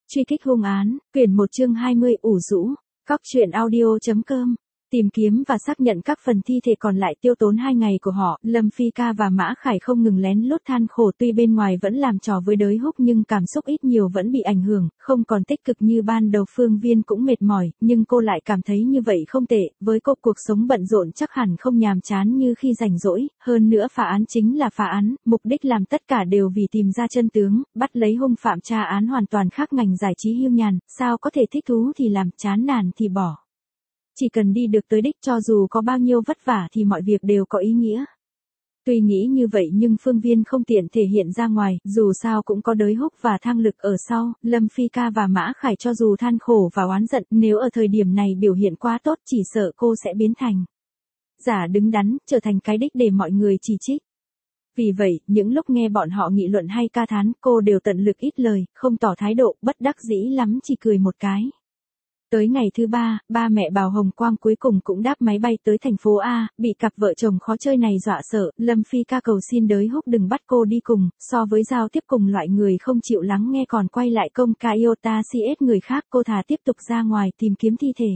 Truy kích hung án, quyển 1 chương 20 ủ rũ, Cóc truyện audio.com. Tìm kiếm và xác nhận các phần thi thể còn lại tiêu tốn 2 ngày của họ, Lâm Phi Ca và Mã Khải không ngừng lén lút than khổ, tuy bên ngoài vẫn làm trò với Đới Húc nhưng cảm xúc ít nhiều vẫn bị ảnh hưởng, không còn tích cực như ban đầu. Phương Viên cũng mệt mỏi, nhưng cô lại cảm thấy như vậy không tệ, với cô cuộc sống bận rộn chắc hẳn không nhàm chán như khi rảnh rỗi, hơn nữa phá án chính là phá án, mục đích làm tất cả đều vì tìm ra chân tướng, bắt lấy hung phạm. Tra án hoàn toàn khác ngành giải trí hiu nhàn, sao có thể thích thú thì làm, chán nản thì bỏ. Chỉ cần đi được tới đích, cho dù có bao nhiêu vất vả thì mọi việc đều có ý nghĩa. Tuy nghĩ như vậy nhưng Phương Viên không tiện thể hiện ra ngoài, dù sao cũng có Đới Húc và Thang Lực ở sau. Lâm Phi Ca và Mã Khải cho dù than khổ và oán giận, nếu ở thời điểm này biểu hiện quá tốt chỉ sợ cô sẽ biến thành giả đứng đắn, trở thành cái đích để mọi người chỉ trích. Vì vậy, những lúc nghe bọn họ nghị luận hay ca thán, cô đều tận lực ít lời, không tỏ thái độ, bất đắc dĩ lắm chỉ cười một cái. Tới ngày thứ 3, ba mẹ Bào Hồng Quang cuối cùng cũng đáp máy bay tới thành phố A, bị cặp vợ chồng khó chơi này dọa sợ, Lâm Phi Ca cầu xin Đới Húc đừng bắt cô đi cùng, so với giao tiếp cùng loại người không chịu lắng nghe còn quay lại công ca iota CS người khác, cô thà tiếp tục ra ngoài tìm kiếm thi thể.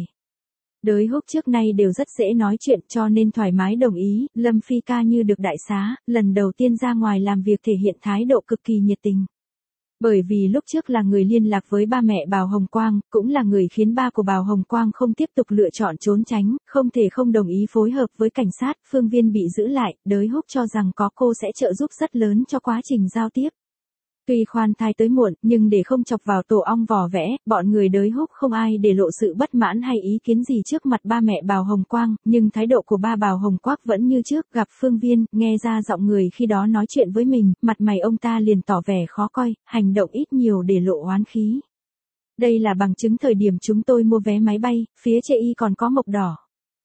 Đới Húc trước nay đều rất dễ nói chuyện cho nên thoải mái đồng ý, Lâm Phi Ca như được đại xá, lần đầu tiên ra ngoài làm việc thể hiện thái độ cực kỳ nhiệt tình. Bởi vì lúc trước là người liên lạc với ba mẹ Bào Hồng Quang, cũng là người khiến ba của Bào Hồng Quang không tiếp tục lựa chọn trốn tránh, không thể không đồng ý phối hợp với cảnh sát. Phương Viên bị giữ lại, Đới Húc cho rằng có cô sẽ trợ giúp rất lớn cho quá trình giao tiếp. Tuy khoan thai tới muộn, nhưng để không chọc vào tổ ong vỏ vẽ, bọn người Đới Húc không ai để lộ sự bất mãn hay ý kiến gì trước mặt ba mẹ Bào Hồng Quang, nhưng thái độ của ba Bào Hồng Quang vẫn như trước. Gặp Phương Viên, nghe ra giọng người khi đó nói chuyện với mình, mặt mày ông ta liền tỏ vẻ khó coi, hành động ít nhiều để lộ oán khí. Đây là bằng chứng thời điểm chúng tôi mua vé máy bay, phía chê y còn có mộc đỏ.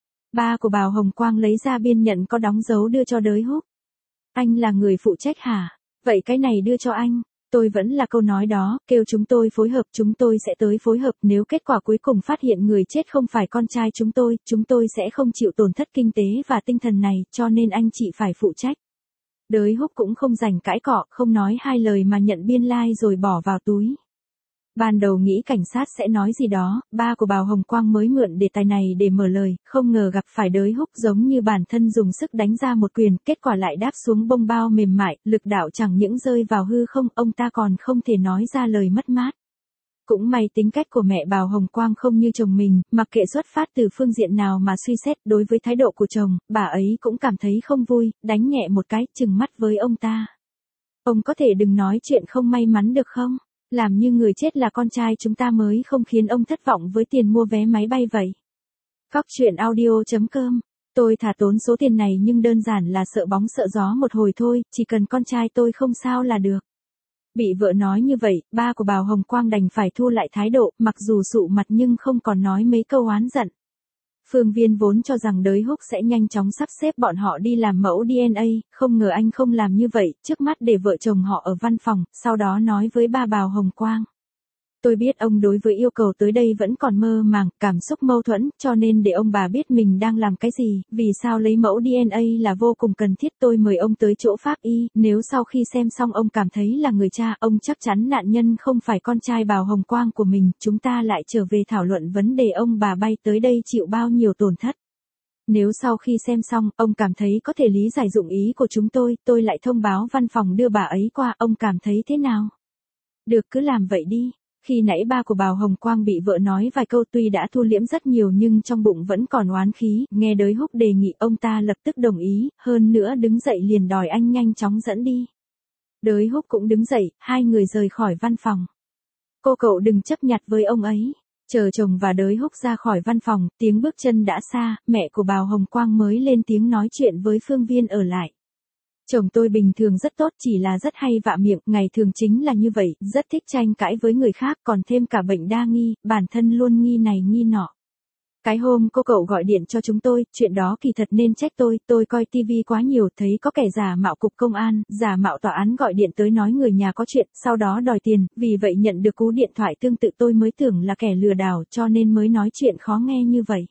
Ba của Bào Hồng Quang lấy ra biên nhận có đóng dấu đưa cho Đới Húc. Anh là người phụ trách hả? Vậy cái này đưa cho anh. Tôi vẫn là câu nói đó, kêu chúng tôi phối hợp, chúng tôi sẽ tới phối hợp, nếu kết quả cuối cùng phát hiện người chết không phải con trai chúng tôi sẽ không chịu tổn thất kinh tế và tinh thần này, cho nên anh chị phải phụ trách. Đới Húc cũng không rảnh cãi cọ, không nói hai lời mà nhận biên lai rồi bỏ vào túi. Ban đầu nghĩ cảnh sát sẽ nói gì đó, ba của Bào Hồng Quang mới mượn đề tài này để mở lời, không ngờ gặp phải Đới Húc giống như bản thân dùng sức đánh ra một quyền, kết quả lại đáp xuống bông bao mềm mại, lực đạo chẳng những rơi vào hư không, ông ta còn không thể nói ra lời mất mát. Cũng may tính cách của mẹ Bào Hồng Quang không như chồng mình, mặc kệ xuất phát từ phương diện nào mà suy xét, đối với thái độ của chồng, bà ấy cũng cảm thấy không vui, đánh nhẹ một cái, trừng mắt với ông ta. Ông có thể đừng nói chuyện không may mắn được không? Làm như người chết là con trai chúng ta mới không khiến ông thất vọng với tiền mua vé máy bay vậy. Cóc truyện audio.com. Tôi thả tốn số tiền này nhưng đơn giản là sợ bóng sợ gió một hồi thôi, chỉ cần con trai tôi không sao là được. Bị vợ nói như vậy, ba của Bào Hồng Quang đành phải thu lại thái độ, mặc dù sụ mặt nhưng không còn nói mấy câu oán giận. Phương Viên vốn cho rằng Đới Húc sẽ nhanh chóng sắp xếp bọn họ đi làm mẫu DNA, không ngờ anh không làm như vậy, trước mắt để vợ chồng họ ở văn phòng, sau đó nói với ba Bào Hồng Quang. Tôi biết ông đối với yêu cầu tới đây vẫn còn mơ màng, cảm xúc mâu thuẫn, cho nên để ông bà biết mình đang làm cái gì, vì sao lấy mẫu DNA là vô cùng cần thiết. Tôi mời ông tới chỗ pháp y, nếu sau khi xem xong ông cảm thấy là người cha, ông chắc chắn nạn nhân không phải con trai Bào Hồng Quang của mình, chúng ta lại trở về thảo luận vấn đề ông bà bay tới đây chịu bao nhiêu tổn thất. Nếu sau khi xem xong, ông cảm thấy có thể lý giải dụng ý của chúng tôi lại thông báo văn phòng đưa bà ấy qua, ông cảm thấy thế nào? Được, cứ làm vậy đi. Khi nãy ba của Bào Hồng Quang bị vợ nói vài câu tuy đã thu liễm rất nhiều nhưng trong bụng vẫn còn oán khí, nghe Đới Húc đề nghị ông ta lập tức đồng ý, hơn nữa đứng dậy liền đòi anh nhanh chóng dẫn đi. Đới Húc cũng đứng dậy, hai người rời khỏi văn phòng. Cô cậu đừng chấp nhặt với ông ấy. Chờ chồng và Đới Húc ra khỏi văn phòng, tiếng bước chân đã xa, mẹ của Bào Hồng Quang mới lên tiếng nói chuyện với Phương Viên ở lại. Chồng tôi bình thường rất tốt, chỉ là rất hay vạ miệng, ngày thường chính là như vậy, rất thích tranh cãi với người khác, còn thêm cả bệnh đa nghi, bản thân luôn nghi này nghi nọ. Cái hôm cô cậu gọi điện cho chúng tôi, chuyện đó kỳ thật nên trách tôi coi tivi quá nhiều, thấy có kẻ giả mạo cục công an, giả mạo tòa án gọi điện tới nói người nhà có chuyện, sau đó đòi tiền, vì vậy nhận được cú điện thoại tương tự tôi mới tưởng là kẻ lừa đảo, cho nên mới nói chuyện khó nghe như vậy.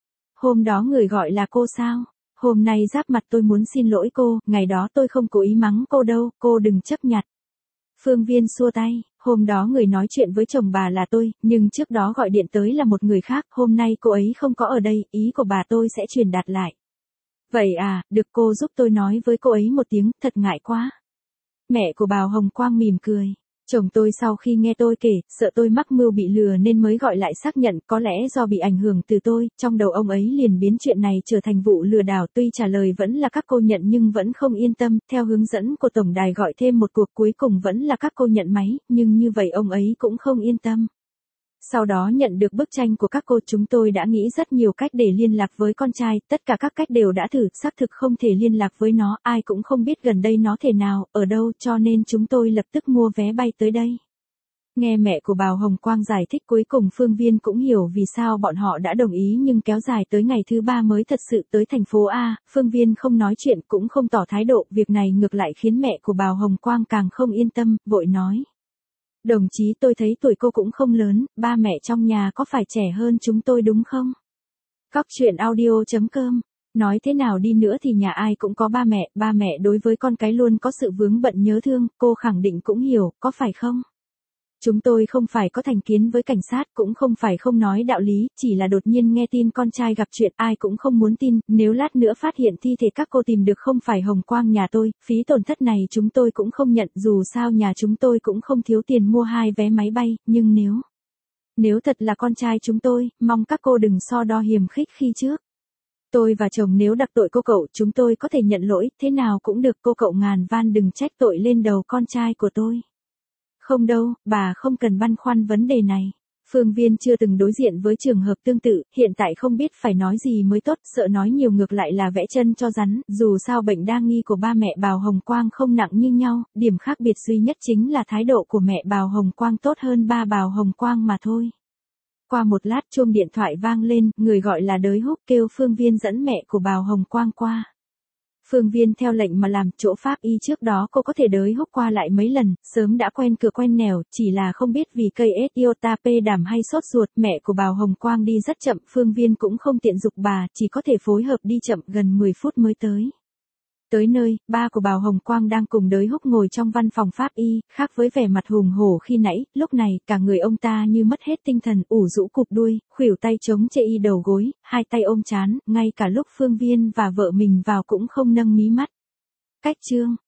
Hôm đó người gọi là cô sao? Hôm nay giáp mặt tôi muốn xin lỗi cô, ngày đó tôi không cố ý mắng cô đâu, cô đừng chấp nhặt. Phương Viên xua tay, Hôm đó người nói chuyện với chồng bà là tôi, nhưng trước đó gọi điện tới là một người khác, hôm nay cô ấy không có ở đây, ý của bà tôi sẽ truyền đạt lại. Vậy à, được cô giúp tôi nói với cô ấy một tiếng, thật ngại quá. Mẹ của Bào Hồng Quang mỉm cười. Chồng tôi sau khi nghe tôi kể, sợ tôi mắc mưu bị lừa nên mới gọi lại xác nhận, có lẽ do bị ảnh hưởng từ tôi, trong đầu ông ấy liền biến chuyện này trở thành vụ lừa đảo, tuy trả lời vẫn là các cô nhận nhưng vẫn không yên tâm, theo hướng dẫn của tổng đài gọi thêm một cuộc cuối cùng vẫn là các cô nhận máy, nhưng như vậy ông ấy cũng không yên tâm. Sau đó nhận được bức tranh của các cô, chúng tôi đã nghĩ rất nhiều cách để liên lạc với con trai, tất cả các cách đều đã thử, xác thực không thể liên lạc với nó, ai cũng không biết gần đây nó thể nào, ở đâu, cho nên chúng tôi lập tức mua vé bay tới đây. Nghe mẹ của Bào Hồng Quang giải thích cuối cùng Phương Viên cũng hiểu vì sao bọn họ đã đồng ý nhưng kéo dài tới ngày thứ 3 mới thật sự tới thành phố A, Phương Viên không nói chuyện cũng không tỏ thái độ, việc này ngược lại khiến mẹ của Bào Hồng Quang càng không yên tâm, vội nói. Đồng chí tôi thấy tuổi cô cũng không lớn, ba mẹ trong nhà có phải trẻ hơn chúng tôi đúng không? Cóc truyện audio.com. Nói thế nào đi nữa thì nhà ai cũng có ba mẹ đối với con cái luôn có sự vướng bận nhớ thương, cô khẳng định cũng hiểu, có phải không? Chúng tôi không phải có thành kiến với cảnh sát, cũng không phải không nói đạo lý, chỉ là đột nhiên nghe tin con trai gặp chuyện ai cũng không muốn tin, nếu lát nữa phát hiện thi thể các cô tìm được không phải Hồng Quang nhà tôi, phí tổn thất này chúng tôi cũng không nhận, dù sao nhà chúng tôi cũng không thiếu tiền mua 2 vé máy bay, nhưng nếu thật là con trai chúng tôi, mong các cô đừng so đo hiềm khích khi trước. Tôi và chồng nếu đặc tội cô cậu, chúng tôi có thể nhận lỗi, thế nào cũng được, cô cậu ngàn van đừng trách tội lên đầu con trai của tôi. Không đâu, bà không cần băn khoăn vấn đề này. Phương Viên chưa từng đối diện với trường hợp tương tự, hiện tại không biết phải nói gì mới tốt, sợ nói nhiều ngược lại là vẽ chân cho rắn, dù sao bệnh đa nghi của ba mẹ Bào Hồng Quang không nặng như nhau, điểm khác biệt duy nhất chính là thái độ của mẹ Bào Hồng Quang tốt hơn ba Bào Hồng Quang mà thôi. Qua một lát chuông điện thoại vang lên, người gọi là Đới Húc kêu Phương Viên dẫn mẹ của Bào Hồng Quang qua. Phương Viên theo lệnh mà làm, chỗ pháp y trước đó cô có thể Đới Húc qua lại mấy lần, sớm đã quen cửa quen nẻo, chỉ là không biết vì cây iota p đảm hay sốt ruột, mẹ của Bào Hồng Quang đi rất chậm, Phương Viên cũng không tiện giục bà, chỉ có thể phối hợp đi chậm gần 10 phút mới tới. Tới nơi, ba của Bào Hồng Quang đang cùng Đới Húc ngồi trong văn phòng pháp y, khác với vẻ mặt hùng hổ khi nãy, lúc này, cả người ông ta như mất hết tinh thần, ủ rũ cụp đuôi, khuỷu tay chống chệ y đầu gối, hai tay ôm trán, ngay cả lúc Phương Viên và vợ mình vào cũng không nâng mí mắt. Cách chương